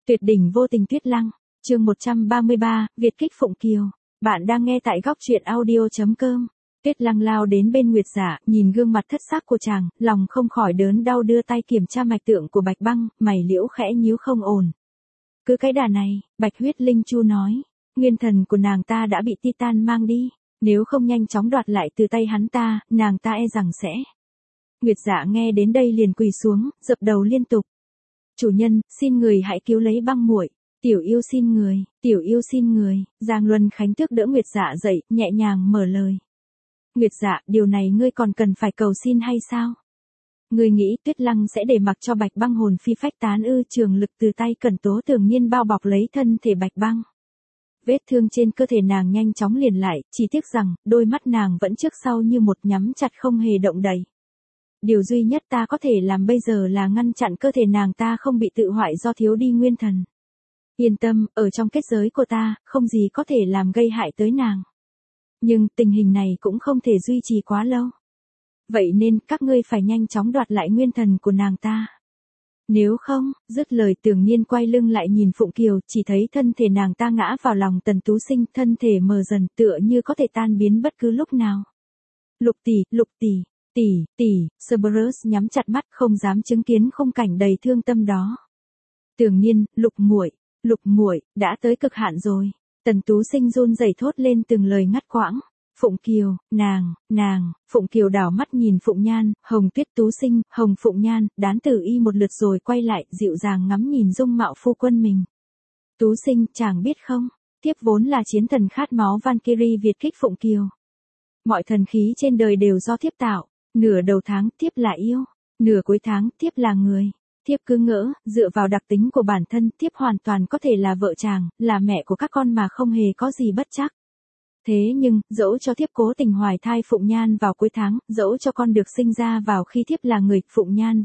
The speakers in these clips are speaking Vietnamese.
Tuyệt đỉnh vô tình Tuyết Lăng, chương 133, Việt kích Phụng Kiều. Bạn đang nghe tại góc truyện audio.com. Tuyết Lăng lao đến bên Nguyệt Dạ, nhìn gương mặt thất xác của chàng, lòng không khỏi đớn đau đưa tay kiểm tra mạch tượng của Bạch Băng, mày liễu khẽ nhíu không ổn. Cứ cái đà này, Bạch Huyết Linh Chu nói, nguyên thần của nàng ta đã bị Titan mang đi, nếu không nhanh chóng đoạt lại từ tay hắn ta, nàng ta e rằng sẽ. Nguyệt Dạ nghe đến đây liền quỳ xuống, dập đầu liên tục. Chủ nhân, xin người hãy cứu lấy Băng muội. Tiểu yêu xin người, tiểu yêu xin người. Giang Luân Khánh tước đỡ Nguyệt Dạ dậy, nhẹ nhàng mở lời. Nguyệt Dạ, điều này ngươi còn cần phải cầu xin hay sao? Ngươi nghĩ Tuyết Lăng sẽ để mặc cho Bạch Băng hồn phi phách tán ư? Trường lực từ tay Cẩn Tố Tưởng Nhiên bao bọc lấy thân thể Bạch Băng. Vết thương trên cơ thể nàng nhanh chóng liền lại, chỉ tiếc rằng, đôi mắt nàng vẫn trước sau như một nhắm chặt không hề động đậy. Điều duy nhất ta có thể làm bây giờ là ngăn chặn cơ thể nàng ta không bị tự hoại do thiếu đi nguyên thần. Yên tâm, ở trong kết giới của ta, không gì có thể làm gây hại tới nàng. Nhưng tình hình này cũng không thể duy trì quá lâu. Vậy nên các ngươi phải nhanh chóng đoạt lại nguyên thần của nàng ta. Nếu không, dứt lời Tưởng Nhiên quay lưng lại nhìn Phụng Kiều, chỉ thấy thân thể nàng ta ngã vào lòng Tần Tú Sinh, thân thể mờ dần tựa như có thể tan biến bất cứ lúc nào. Lục tỷ. Tỷ, Cerberus nhắm chặt mắt không dám chứng kiến khung cảnh đầy thương tâm đó. Tưởng Nhiên, lục muội, đã tới cực hạn rồi. Tần Tú Sinh run rẩy thốt lên từng lời ngắt quãng. Phụng Kiều, nàng, Phụng Kiều đảo mắt nhìn Phụng Nhan, Hồng Tuyết Tú Sinh, Hồng Phụng Nhan, Đán Tử Y một lượt rồi quay lại, dịu dàng ngắm nhìn dung mạo phu quân mình. Tú Sinh, chàng biết không, thiếp vốn là chiến thần khát máu Valkyrie Việt kích Phụng Kiều. Mọi thần khí trên đời đều do thiếp tạo. Nửa đầu tháng thiếp là yêu, nửa cuối tháng thiếp là người. Thiếp cứ ngỡ, dựa vào đặc tính của bản thân thiếp hoàn toàn có thể là vợ chàng, là mẹ của các con mà không hề có gì bất trắc. Thế nhưng, dẫu cho thiếp cố tình hoài thai Phụng Nhan vào cuối tháng, dẫu cho con được sinh ra vào khi thiếp là người, Phụng Nhan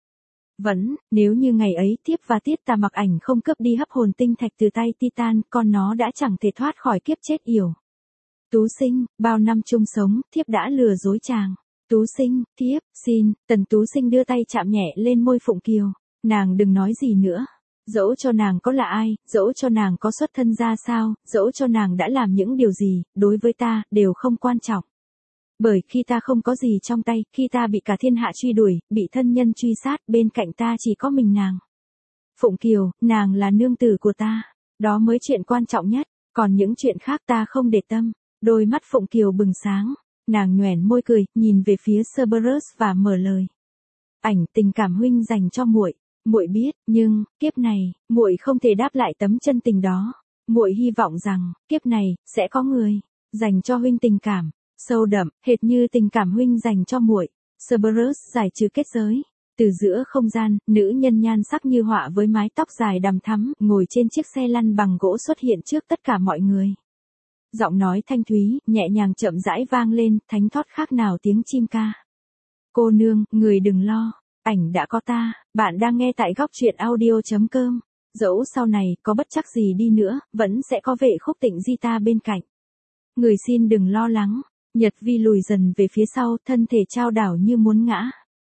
vẫn, nếu như ngày ấy thiếp và Tiết Tà Mặc Ảnh không cướp đi hấp hồn tinh thạch từ tay Titan, con nó đã chẳng thể thoát khỏi kiếp chết yểu. Tú Sinh, bao năm chung sống, thiếp đã lừa dối chàng. Tú Sinh, thiếp, xin. Tần Tú Sinh đưa tay chạm nhẹ lên môi Phụng Kiều. Nàng đừng nói gì nữa. Dẫu cho nàng có là ai, dẫu cho nàng có xuất thân ra sao, dẫu cho nàng đã làm những điều gì, đối với ta, đều không quan trọng. Bởi khi ta không có gì trong tay, khi ta bị cả thiên hạ truy đuổi, bị thân nhân truy sát, bên cạnh ta chỉ có mình nàng. Phụng Kiều, nàng là nương tử của ta. Đó mới chuyện quan trọng nhất, còn những chuyện khác ta không để tâm. Đôi mắt Phụng Kiều bừng sáng. Nàng nhoẻn môi cười, nhìn về phía Cerberus và mở lời. Ảnh, tình cảm huynh dành cho muội, muội biết, nhưng kiếp này, muội không thể đáp lại tấm chân tình đó. Muội hy vọng rằng kiếp này sẽ có người dành cho huynh tình cảm sâu đậm, hệt như tình cảm huynh dành cho muội. Cerberus giải trừ kết giới. Từ giữa không gian, nữ nhân nhan sắc như họa với mái tóc dài đằm thắm, ngồi trên chiếc xe lăn bằng gỗ xuất hiện trước tất cả mọi người. Giọng nói thanh thúy, nhẹ nhàng chậm rãi vang lên, thánh thót khác nào tiếng chim ca. Cô nương, người đừng lo, ảnh đã có ta, bạn đang nghe tại góc truyện audio.com. Dẫu sau này, có bất chắc gì đi nữa, vẫn sẽ có vệ Khúc Tịnh Di ta bên cạnh. Người xin đừng lo lắng. Nhật Vi lùi dần về phía sau, thân thể trao đảo như muốn ngã.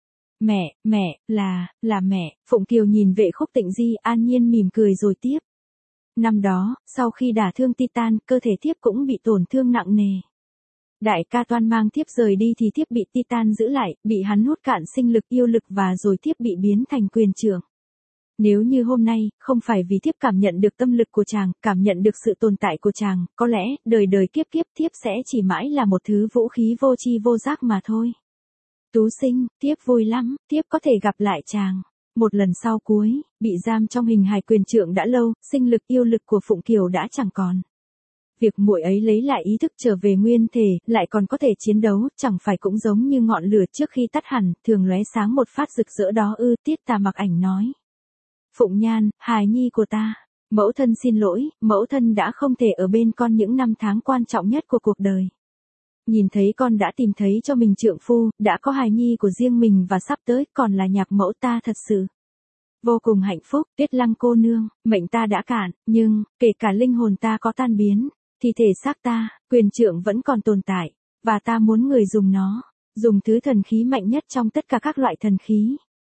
Mẹ, là mẹ. Phụng Kiều nhìn vệ Khúc Tịnh Di an nhiên mỉm cười rồi tiếp. Năm đó, sau khi đả thương Titan, cơ thể thiếp cũng bị tổn thương nặng nề. Đại ca Toan mang thiếp rời đi thì thiếp bị Titan giữ lại, bị hắn hút cạn sinh lực yêu lực và rồi thiếp bị biến thành quyền trưởng. Nếu như hôm nay, không phải vì thiếp cảm nhận được tâm lực của chàng, cảm nhận được sự tồn tại của chàng, có lẽ, đời đời kiếp kiếp thiếp sẽ chỉ mãi là một thứ vũ khí vô tri vô giác mà thôi. Tú Sinh, thiếp vui lắm, thiếp có thể gặp lại chàng. Một lần sau cuối, bị giam trong hình hài quyền trượng đã lâu, sinh lực yêu lực của Phụng Kiều đã chẳng còn. Việc muội ấy lấy lại ý thức trở về nguyên thể, lại còn có thể chiến đấu, chẳng phải cũng giống như ngọn lửa trước khi tắt hẳn, thường lóe sáng một phát rực rỡ đó ư? Tiết Tà Mặc Ảnh nói. Phụng Nhan, hài nhi của ta, mẫu thân xin lỗi, mẫu thân đã không thể ở bên con những năm tháng quan trọng nhất của cuộc đời. Nhìn thấy con đã tìm thấy cho mình trượng phu, đã có hài nhi của riêng mình và sắp tới còn là nhạc mẫu ta thật sự vô cùng hạnh phúc. Tuyết Lăng cô nương, mệnh ta đã cạn, nhưng, kể cả linh hồn ta có tan biến, thì thể xác ta, quyền trượng vẫn còn tồn tại, và ta muốn người dùng nó, dùng thứ thần khí mạnh nhất trong tất cả các loại thần khí.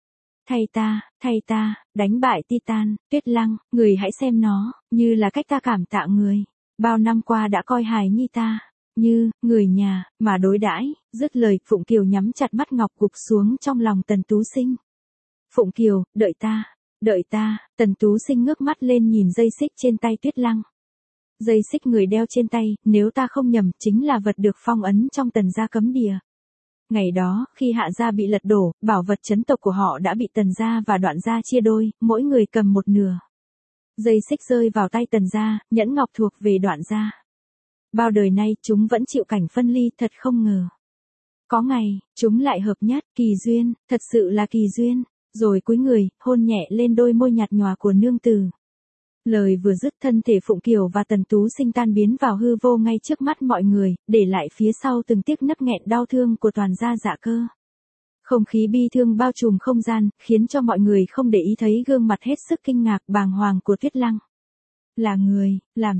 thay ta, đánh bại Titan, Tuyết Lăng, người hãy xem nó, như là cách ta cảm tạ người. Bao năm qua đã coi hài nhi ta, như, người nhà, mà đối đãi. Dứt lời, Phụng Kiều nhắm chặt mắt ngọc gục xuống trong lòng Tần Tú Sinh. Phụng Kiều, đợi ta, Tần Tú Sinh ngước mắt lên nhìn dây xích trên tay Tuyết Lăng. Dây xích người đeo trên tay, nếu ta không nhầm, chính là vật được phong ấn trong Tần gia cấm địa. Ngày đó, khi Hạ gia bị lật đổ, bảo vật trấn tộc của họ đã bị Tần gia và Đoạn gia chia đôi, mỗi người cầm một nửa. Dây xích rơi vào tay Tần gia, nhẫn ngọc thuộc về Đoạn gia. Bao đời nay chúng vẫn chịu cảnh phân ly, thật không ngờ. Có ngày, chúng lại hợp nhất, kỳ duyên, thật sự là kỳ duyên. Rồi cúi người, hôn nhẹ lên đôi môi nhạt nhòa của nương tử. Lời vừa dứt, thân thể Phụng Kiều và Tần Tú Sinh tan biến vào hư vô ngay trước mắt mọi người, để lại phía sau từng tiếc nấc nghẹn đau thương của toàn gia Dạ Cơ. Không khí bi thương bao trùm không gian, khiến cho mọi người không để ý thấy gương mặt hết sức kinh ngạc bàng hoàng của Tuyết Lăng. Là người,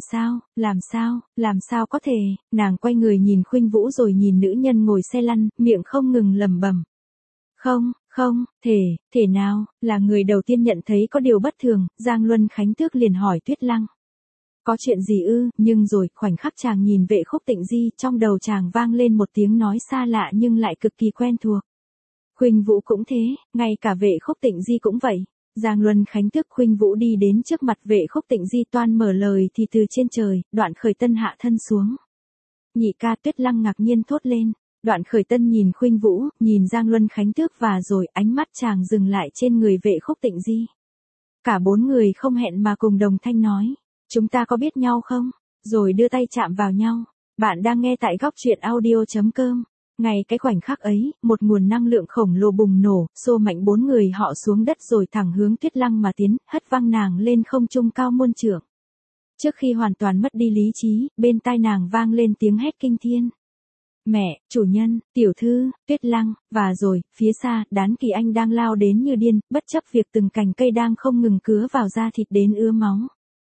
làm sao có thể, nàng quay người nhìn Khuynh Vũ rồi nhìn nữ nhân ngồi xe lăn, miệng không ngừng lẩm bẩm. Không, thể nào, là người đầu tiên nhận thấy có điều bất thường, Giang Luân Khánh Tước liền hỏi Tuyết Lăng. Có chuyện gì ư, nhưng rồi, khoảnh khắc chàng nhìn Vệ Khúc Tịnh Di, trong đầu chàng vang lên một tiếng nói xa lạ nhưng lại cực kỳ quen thuộc. Khuynh Vũ cũng thế, ngay cả Vệ Khúc Tịnh Di cũng vậy. Giang Luân Khánh Tước Khuynh Vũ đi đến trước mặt Vệ Khúc Tịnh Di toan mở lời thì từ trên trời, Đoạn Khởi Tân hạ thân xuống. Nhị ca, Tuyết Lăng ngạc nhiên thốt lên. Đoạn Khởi Tân nhìn Khuynh Vũ, nhìn Giang Luân Khánh Tước và rồi ánh mắt chàng dừng lại trên người Vệ Khúc Tịnh Di. Cả bốn người không hẹn mà cùng đồng thanh nói. Chúng ta có biết nhau không? Rồi đưa tay chạm vào nhau. Bạn đang nghe tại góc truyện audio.com. Ngay cái khoảnh khắc ấy, một nguồn năng lượng khổng lồ bùng nổ, xô mạnh bốn người họ xuống đất rồi thẳng hướng Tuyết Lăng mà tiến, hất văng nàng lên không trung cao muôn trượng. Trước khi hoàn toàn mất đi lý trí, bên tai nàng vang lên tiếng hét kinh thiên. Mẹ, chủ nhân, tiểu thư, Tuyết Lăng, và rồi, phía xa, Đán Kỳ Anh đang lao đến như điên, bất chấp việc từng cành cây đang không ngừng cứa vào da thịt đến ứa máu.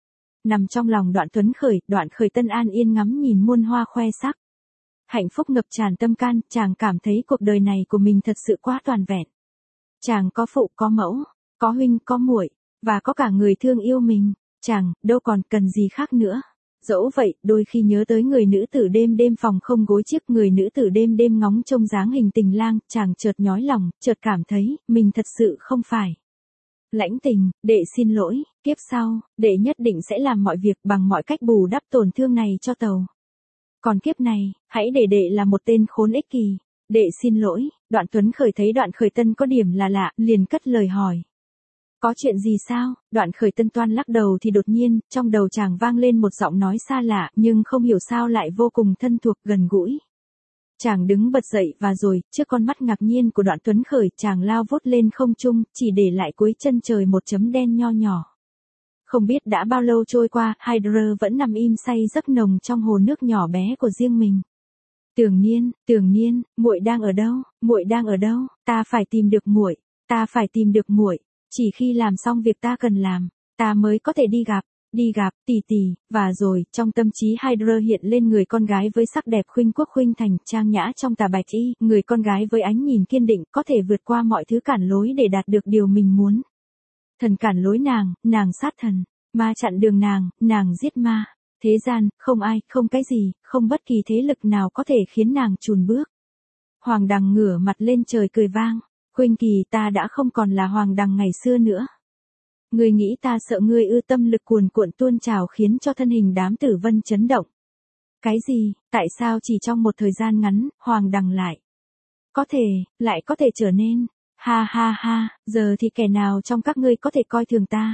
Nằm trong lòng Đoạn Khởi Tân an yên ngắm nhìn muôn hoa khoe sắc. Hạnh phúc ngập tràn tâm can, chàng cảm thấy cuộc đời này của mình thật sự quá toàn vẹn. Chàng có phụ có mẫu, có huynh có muội, và có cả người thương yêu mình. Chàng, đâu còn cần gì khác nữa. Dẫu vậy, đôi khi nhớ tới người nữ tử đêm đêm phòng không gối chiếc, người nữ tử đêm đêm ngóng trông dáng hình tình lang, chàng chợt nhói lòng, chợt cảm thấy, mình thật sự không phải. Lãnh Tình, đệ xin lỗi, kiếp sau, đệ nhất định sẽ làm mọi việc bằng mọi cách bù đắp tổn thương này cho tàu. Còn kiếp này, hãy để đệ là một tên khốn ích kỳ. Đệ xin lỗi. Đoạn Tuấn Khởi thấy Đoạn Khởi Tân có điểm là lạ, liền cất lời hỏi. Có chuyện gì sao? Đoạn Khởi Tân toan lắc đầu thì đột nhiên, trong đầu chàng vang lên một giọng nói xa lạ, nhưng không hiểu sao lại vô cùng thân thuộc gần gũi. Chàng đứng bật dậy và rồi, trước con mắt ngạc nhiên của Đoạn Tuấn Khởi, chàng lao vút lên không trung, chỉ để lại cuối chân trời một chấm đen nho nhỏ. Không biết đã bao lâu trôi qua, Hydra vẫn nằm im say giấc nồng trong hồ nước nhỏ bé của riêng mình. Tưởng Niên, muội đang ở đâu? Ta phải tìm được muội. Chỉ khi làm xong việc ta cần làm, ta mới có thể đi gặp tỷ, và rồi, trong tâm trí Hydra hiện lên người con gái với sắc đẹp khuynh quốc khuynh thành, trang nhã trong tà bạch y, người con gái với ánh nhìn kiên định, có thể vượt qua mọi thứ cản lối để đạt được điều mình muốn. Thần cản lối nàng sát thần, ma chặn đường nàng giết ma. Thế gian, không ai, không cái gì, không bất kỳ thế lực nào có thể khiến nàng chùn bước. Hoàng Đằng ngửa mặt lên trời cười vang. Khuynh Kỳ, ta đã không còn là Hoàng Đằng ngày xưa nữa. Ngươi nghĩ ta sợ ngươi ư? Tâm lực cuồn cuộn tuôn trào khiến cho thân hình Đám Tử Vân chấn động. Cái gì, tại sao chỉ trong một thời gian ngắn, Hoàng Đằng lại có thể trở nên, ha, giờ thì kẻ nào trong các ngươi có thể coi thường ta?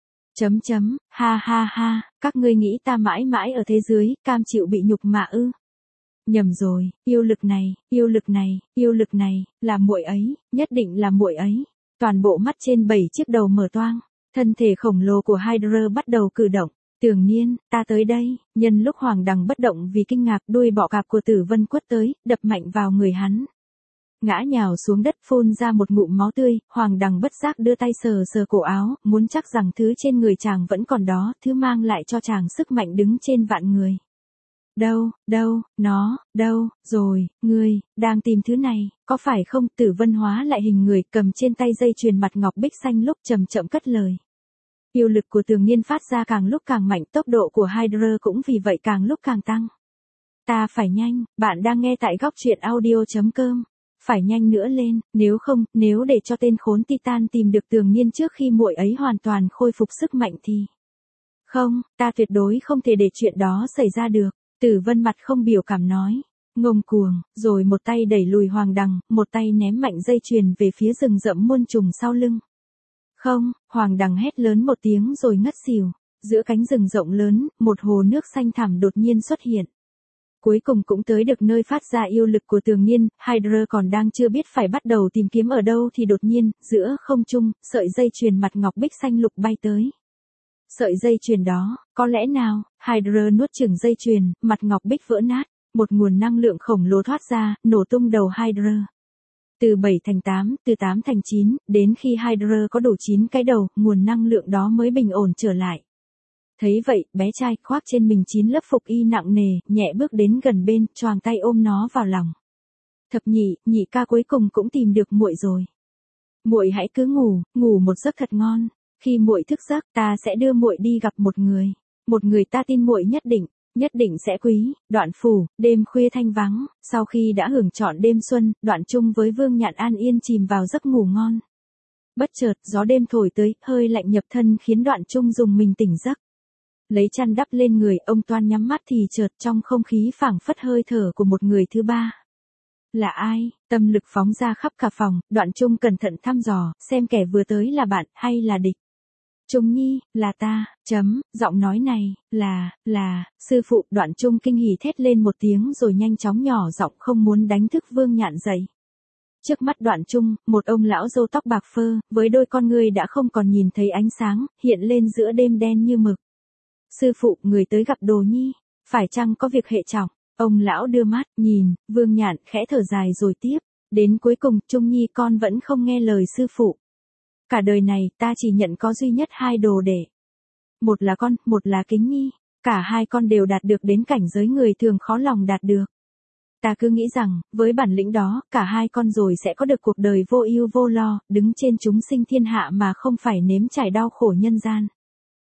Ha, các ngươi nghĩ ta mãi mãi ở thế dưới, cam chịu bị nhục mạ ư? Nhầm rồi, yêu lực này, là muội ấy, nhất định là muội ấy. Toàn bộ mắt trên 7 chiếc đầu mở toang, thân thể khổng lồ của Hydra bắt đầu cử động. Tưởng Niên, ta tới đây. Nhân lúc Hoàng Đằng bất động vì kinh ngạc, đuôi bọ cạp của Tử Vân quất tới, đập mạnh vào người hắn. Ngã nhào xuống đất phun ra một ngụm máu tươi, Hoàng Đằng bất giác đưa tay sờ cổ áo, muốn chắc rằng thứ trên người chàng vẫn còn đó, thứ mang lại cho chàng sức mạnh đứng trên vạn người. đâu, rồi, ngươi, đang tìm thứ này, có phải không? Tử Vân hóa lại hình người, cầm trên tay dây chuyền mặt ngọc bích xanh lúc chậm chậm cất lời. Yêu lực của Tường Niên phát ra càng lúc càng mạnh, tốc độ của Hydra cũng vì vậy càng lúc càng tăng. Ta phải nhanh, bạn đang nghe tại góc truyện audio.com. Phải nhanh nữa lên, nếu không, nếu để cho tên khốn Titan tìm được Tường Niên trước khi muội ấy hoàn toàn khôi phục sức mạnh thì... Không, ta tuyệt đối không thể để chuyện đó xảy ra được. Tử Vân mặt không biểu cảm nói. Ngông cuồng, rồi một tay đẩy lùi Hoàng Đằng, một tay ném mạnh dây chuyền về phía rừng rậm muôn trùng sau lưng. Không, Hoàng Đằng hét lớn một tiếng rồi ngất xỉu. Giữa cánh rừng rộng lớn, một hồ nước xanh thẳm đột nhiên xuất hiện. Cuối cùng cũng tới được nơi phát ra yêu lực của Tường Niên, Hydra còn đang chưa biết phải bắt đầu tìm kiếm ở đâu thì đột nhiên, giữa không trung, sợi dây chuyền mặt ngọc bích xanh lục bay tới. Sợi dây chuyền đó, có lẽ nào, Hydra nuốt chửng dây chuyền, mặt ngọc bích vỡ nát, một nguồn năng lượng khổng lồ thoát ra, nổ tung đầu Hydra. Từ 7 thành 8, từ 8 thành 9, đến khi Hydra có đủ 9 cái đầu, nguồn năng lượng đó mới bình ổn trở lại. Thấy vậy, bé trai khoác trên mình 9 lớp phục y nặng nề, nhẹ bước đến gần bên, choàng tay ôm nó vào lòng. Thập nhị, nhị ca cuối cùng cũng tìm được muội rồi. Muội hãy cứ ngủ một giấc thật ngon. Khi muội thức giấc, ta sẽ đưa muội đi gặp một người ta tin muội nhất định sẽ quý. Đoạn phủ, đêm khuya thanh vắng, sau khi đã hưởng trọn đêm xuân, Đoạn Trung với Vương Nhạn an yên chìm vào giấc ngủ ngon. Bất chợt, gió đêm thổi tới, hơi lạnh nhập thân khiến Đoạn Trung dùng mình tỉnh giấc. Lấy chăn đắp lên người, ông toan nhắm mắt thì chợt trong không khí phảng phất hơi thở của một người thứ ba. Là ai? Tâm lực phóng ra khắp cả phòng, Đoạn Trung cẩn thận thăm dò, xem kẻ vừa tới là bạn hay là địch. Trung Nhi, là ta, giọng nói này, là, sư phụ. Đoạn Trung kinh hỉ thét lên một tiếng rồi nhanh chóng nhỏ giọng không muốn đánh thức Vương Nhạn dậy. Trước mắt Đoạn Trung, một ông lão râu tóc bạc phơ, với đôi con ngươi đã không còn nhìn thấy ánh sáng, hiện lên giữa đêm đen như mực. Sư phụ, người tới gặp Đồ Nhi, phải chăng có việc hệ trọng? Ông lão đưa mắt, nhìn, Vương Nhạn khẽ thở dài rồi tiếp. Đến cuối cùng, Trung Nhi con vẫn không nghe lời sư phụ. Cả đời này, ta chỉ nhận có duy nhất 2 đồ đệ. Một là con, một là Kính Nhi. Cả 2 con đều đạt được đến cảnh giới người thường khó lòng đạt được. Ta cứ nghĩ rằng, với bản lĩnh đó, cả 2 con rồi sẽ có được cuộc đời vô ưu vô lo, đứng trên chúng sinh thiên hạ mà không phải nếm trải đau khổ nhân gian.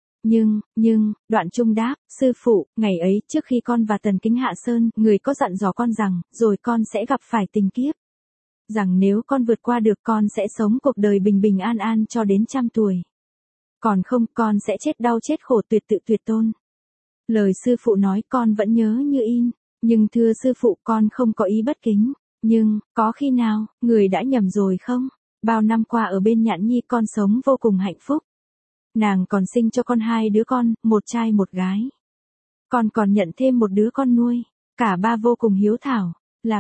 Nhưng, Đoạn Trung đáp, sư phụ, ngày ấy trước khi con và Tần Kính hạ sơn, người có dặn dò con rằng, rồi con sẽ gặp phải tình kiếp. Rằng nếu con vượt qua được con sẽ sống cuộc đời bình bình an an cho đến 100 tuổi. Còn không, con sẽ chết đau chết khổ tuyệt tự tuyệt tôn. Lời sư phụ nói con vẫn nhớ như in, nhưng thưa sư phụ, con không có ý bất kính. Nhưng, có khi nào, người đã nhầm rồi không? Bao năm qua ở bên Nhạn Nhi con sống vô cùng hạnh phúc. Nàng còn sinh cho con 2 đứa con, một trai một gái. Con còn nhận thêm một đứa con nuôi, cả 3 vô cùng hiếu thảo.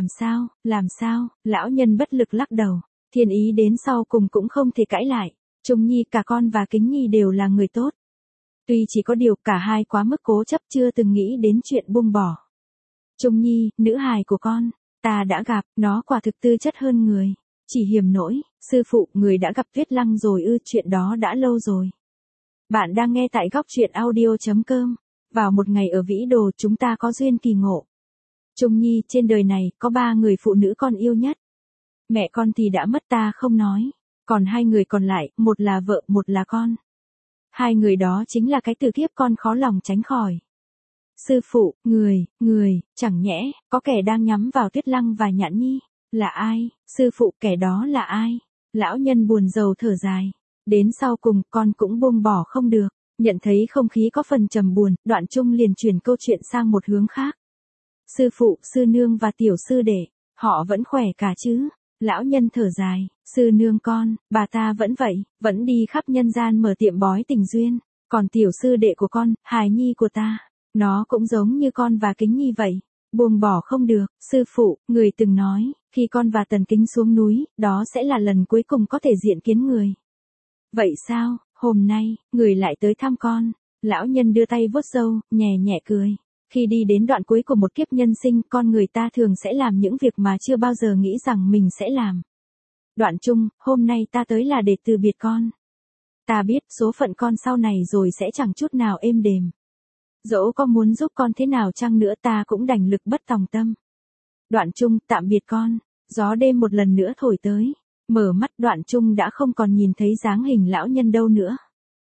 Làm sao, lão nhân bất lực lắc đầu, thiên ý đến sau cùng cũng không thể cãi lại. Trung Nhi, cả con và Kính Nhi đều là người tốt. Tuy chỉ có điều cả 2 quá mức cố chấp, chưa từng nghĩ đến chuyện buông bỏ. Trung Nhi, nữ hài của con, ta đã gặp, nó quả thực tư chất hơn người. Chỉ hiềm nỗi, sư phụ, người đã gặp Tuyết Lăng rồi ư? Chuyện đó đã lâu rồi. Bạn đang nghe tại góc truyện audio.com. Vào một ngày ở Vĩ Đồ chúng ta có duyên kỳ ngộ. Trung Nhi, trên đời này, có 3 người phụ nữ con yêu nhất. Mẹ con thì đã mất ta không nói. Còn 2 người còn lại, một là vợ, một là con. 2 người đó chính là cái tử kiếp con khó lòng tránh khỏi. Sư phụ, người, chẳng nhẽ, có kẻ đang nhắm vào Tuyết Lăng và Nhạn Nhi. Là ai? Sư phụ, kẻ đó là ai? Lão nhân buồn rầu thở dài. Đến sau cùng, con cũng buông bỏ không được. Nhận thấy không khí có phần trầm buồn, Đoạn Trung liền chuyển câu chuyện sang một hướng khác. Sư phụ, sư nương và tiểu sư đệ, họ vẫn khỏe cả chứ? Lão nhân thở dài, sư nương con, bà ta vẫn vậy, vẫn đi khắp nhân gian mở tiệm bói tình duyên. Còn tiểu sư đệ của con, hài nhi của ta, nó cũng giống như con và Kính Nhi vậy. Buông bỏ không được, sư phụ, người từng nói, khi con và Tần Kính xuống núi, đó sẽ là lần cuối cùng có thể diện kiến người. Vậy sao, hôm nay, người lại tới thăm con? Lão nhân đưa tay vuốt râu, nhẹ nhẹ cười. Khi đi đến đoạn cuối của một kiếp nhân sinh, con người ta thường sẽ làm những việc mà chưa bao giờ nghĩ rằng mình sẽ làm. Đoạn Trung, hôm nay ta tới là để từ biệt con. Ta biết số phận con sau này rồi sẽ chẳng chút nào êm đềm. Dẫu có muốn giúp con thế nào chăng nữa ta cũng đành lực bất tòng tâm. Đoạn Trung, tạm biệt con. Gió đêm một lần nữa thổi tới. Mở mắt Đoạn Trung đã không còn nhìn thấy dáng hình lão nhân đâu nữa.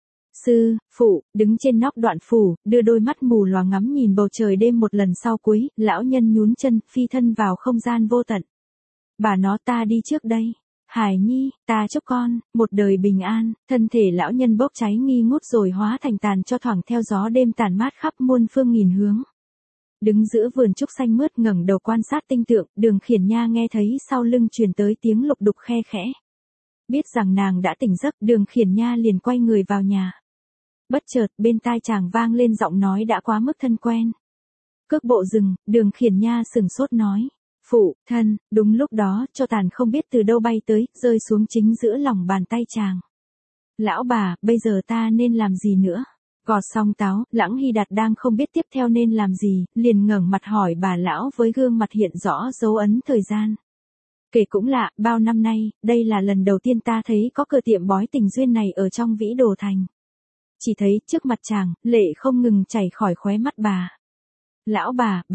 Sư, phụ, đứng trên nóc Đoạn phủ, đưa đôi mắt mù lòa ngắm nhìn bầu trời đêm một lần sau cuối, lão nhân nhún chân, phi thân vào không gian vô tận. Bà nó ta đi trước đây. Hải Nhi, ta chúc con, một đời bình an, thân thể lão nhân bốc cháy nghi ngút rồi hóa thành tàn cho thoảng theo gió đêm tàn mát khắp muôn phương nghìn hướng. Đứng giữa vườn trúc xanh mướt ngẩng đầu quan sát tinh tượng, Đường Khiển Nha nghe thấy sau lưng truyền tới tiếng lục đục khe khẽ. Biết rằng nàng đã tỉnh giấc, Đường Khiển Nha liền quay người vào nhà. Bất chợt, bên tai chàng vang lên giọng nói đã quá mức thân quen. Cước bộ dừng, Đường Khiển Nha sửng sốt nói. Phụ, thân, đúng lúc đó, cho tàn không biết từ đâu bay tới, rơi xuống chính giữa lòng bàn tay chàng. Lão bà, bây giờ ta nên làm gì nữa? Gọt xong táo, Lãng Hy Đạt đang không biết tiếp theo nên làm gì, liền ngẩng mặt hỏi bà lão với gương mặt hiện rõ dấu ấn thời gian. Kể cũng lạ, bao năm nay, đây là lần đầu tiên ta thấy có cửa tiệm bói tình duyên này ở trong Vĩ Đồ Thành. Chỉ thấy trước mặt chàng, lệ không ngừng chảy khỏi khóe mắt bà. Lão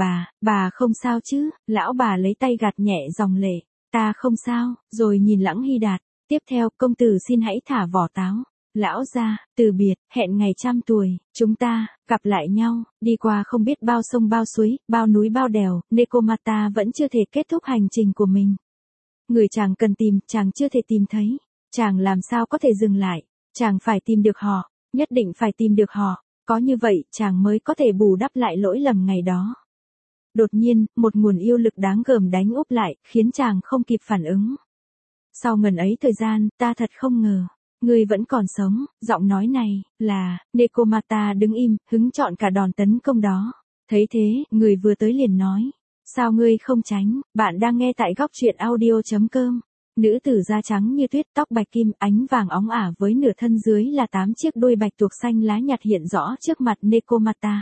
bà không sao chứ? Lão bà lấy tay gạt nhẹ dòng lệ. Ta không sao, rồi nhìn Lãng Hy Đạt. Tiếp theo, công tử xin hãy thả vỏ táo. Lão gia, từ biệt, hẹn ngày trăm tuổi, chúng ta, gặp lại nhau, đi qua không biết bao sông bao suối, bao núi bao đèo, Nekomata vẫn chưa thể kết thúc hành trình của mình. Người chàng cần tìm, chàng chưa thể tìm thấy. Chàng làm sao có thể dừng lại? Chàng phải tìm được họ, nhất định phải tìm được họ. Có như vậy, chàng mới có thể bù đắp lại lỗi lầm ngày đó. Đột nhiên, một nguồn yêu lực đáng gờm đánh úp lại, khiến chàng không kịp phản ứng. Sau ngần ấy thời gian, ta thật không ngờ. Ngươi vẫn còn sống, giọng nói này, là, Nekomata đứng im, hứng chọn cả đòn tấn công đó. Thấy thế, người vừa tới liền nói. Sao ngươi không tránh, bạn đang nghe tại góc truyện audio.com. Nữ tử da trắng như tuyết, tóc bạch kim, ánh vàng óng ả với nửa thân dưới là 8 chiếc đuôi bạch tuộc xanh lá nhạt hiện rõ trước mặt Nekomata.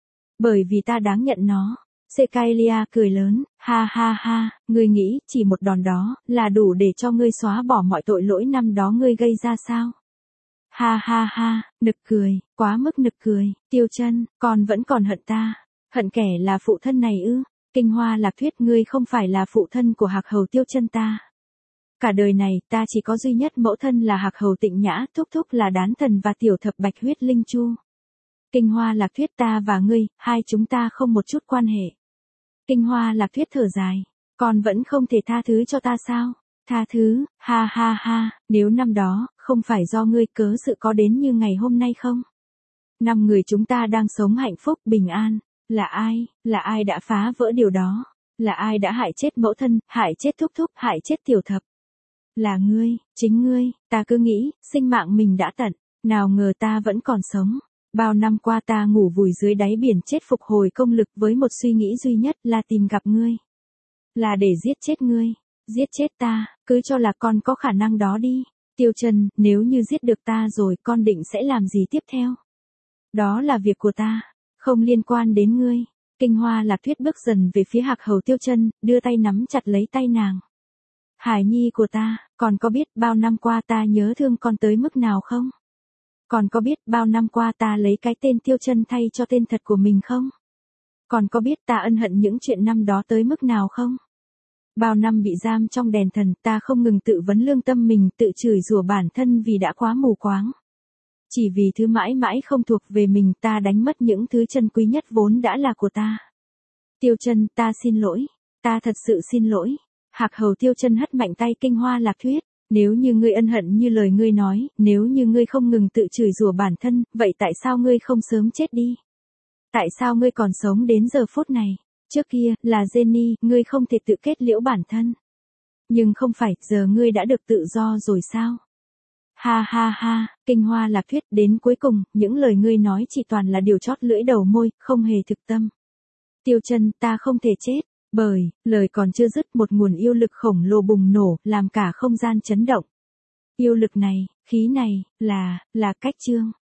Bởi vì ta đáng nhận nó. Sekailia cười lớn, ha ha ha, ngươi nghĩ chỉ một đòn đó là đủ để cho ngươi xóa bỏ mọi tội lỗi năm đó ngươi gây ra sao? Ha ha ha, nực cười, quá mức nực cười, Tiêu Chân, con vẫn còn hận ta, hận kẻ là phụ thân này ư? Kinh Hoa Lạc Thuyết, ngươi không phải là phụ thân của Hạc Hầu Tiêu Chân ta. Cả đời này, ta chỉ có duy nhất mẫu thân là Hạc Hầu Tịnh Nhã, thúc thúc là Đán Thần và tiểu thập Bạch Huyết Linh Chu. Kinh Hoa Lạc Thuyết, ta và ngươi, hai chúng ta không một chút quan hệ. Kinh Hoa Lạc Thuyết thở dài, con vẫn không thể tha thứ cho ta sao? Tha thứ, ha ha ha, nếu năm đó, không phải do ngươi cớ sự có đến như ngày hôm nay không? Năm người chúng ta đang sống hạnh phúc bình an, là ai đã phá vỡ điều đó? Là ai đã hại chết mẫu thân, hại chết thúc thúc, hại chết tiểu thập? Là ngươi, chính ngươi, ta cứ nghĩ, sinh mạng mình đã tận, nào ngờ ta vẫn còn sống. Bao năm qua ta ngủ vùi dưới đáy biển chết phục hồi công lực với một suy nghĩ duy nhất là tìm gặp ngươi. Là để giết chết ngươi, giết chết ta, cứ cho là con có khả năng đó đi. Tiêu Chân, nếu như giết được ta rồi con định sẽ làm gì tiếp theo? Đó là việc của ta, không liên quan đến ngươi. Kinh Hoa Lạc Thuyết bước dần về phía Hạc Hầu Tiêu Chân, đưa tay nắm chặt lấy tay nàng. Hải nhi của ta, con có biết bao năm qua ta nhớ thương con tới mức nào không? Còn có biết bao năm qua ta lấy cái tên Tiêu Chân thay cho tên thật của mình không? Còn có biết ta ân hận những chuyện năm đó tới mức nào không? Bao năm bị giam trong đèn thần, ta không ngừng tự vấn lương tâm mình, tự chửi rủa bản thân vì đã quá mù quáng. Chỉ vì thứ mãi mãi không thuộc về mình, ta đánh mất những thứ chân quý nhất vốn đã là của ta. Tiêu Chân, ta xin lỗi. Ta thật sự xin lỗi. Hạc Hầu Tiêu Chân hất mạnh tay Kinh Hoa Lạc Thuyết. Nếu như ngươi ân hận như lời ngươi nói, nếu như ngươi không ngừng tự chửi rủa bản thân, vậy tại sao ngươi không sớm chết đi? Tại sao ngươi còn sống đến giờ phút này? Trước kia, là Jenny, ngươi không thể tự kết liễu bản thân. Nhưng không phải, giờ ngươi đã được tự do rồi sao? Ha ha ha, Kinh Hoa Lạc Thuyết, đến cuối cùng, những lời ngươi nói chỉ toàn là điều chót lưỡi đầu môi, không hề thực tâm. Tiêu Chân, ta không thể chết. Bởi, lời còn chưa dứt, một nguồn yêu lực khổng lồ bùng nổ, làm cả không gian chấn động. Yêu lực này, khí này, là cách chương.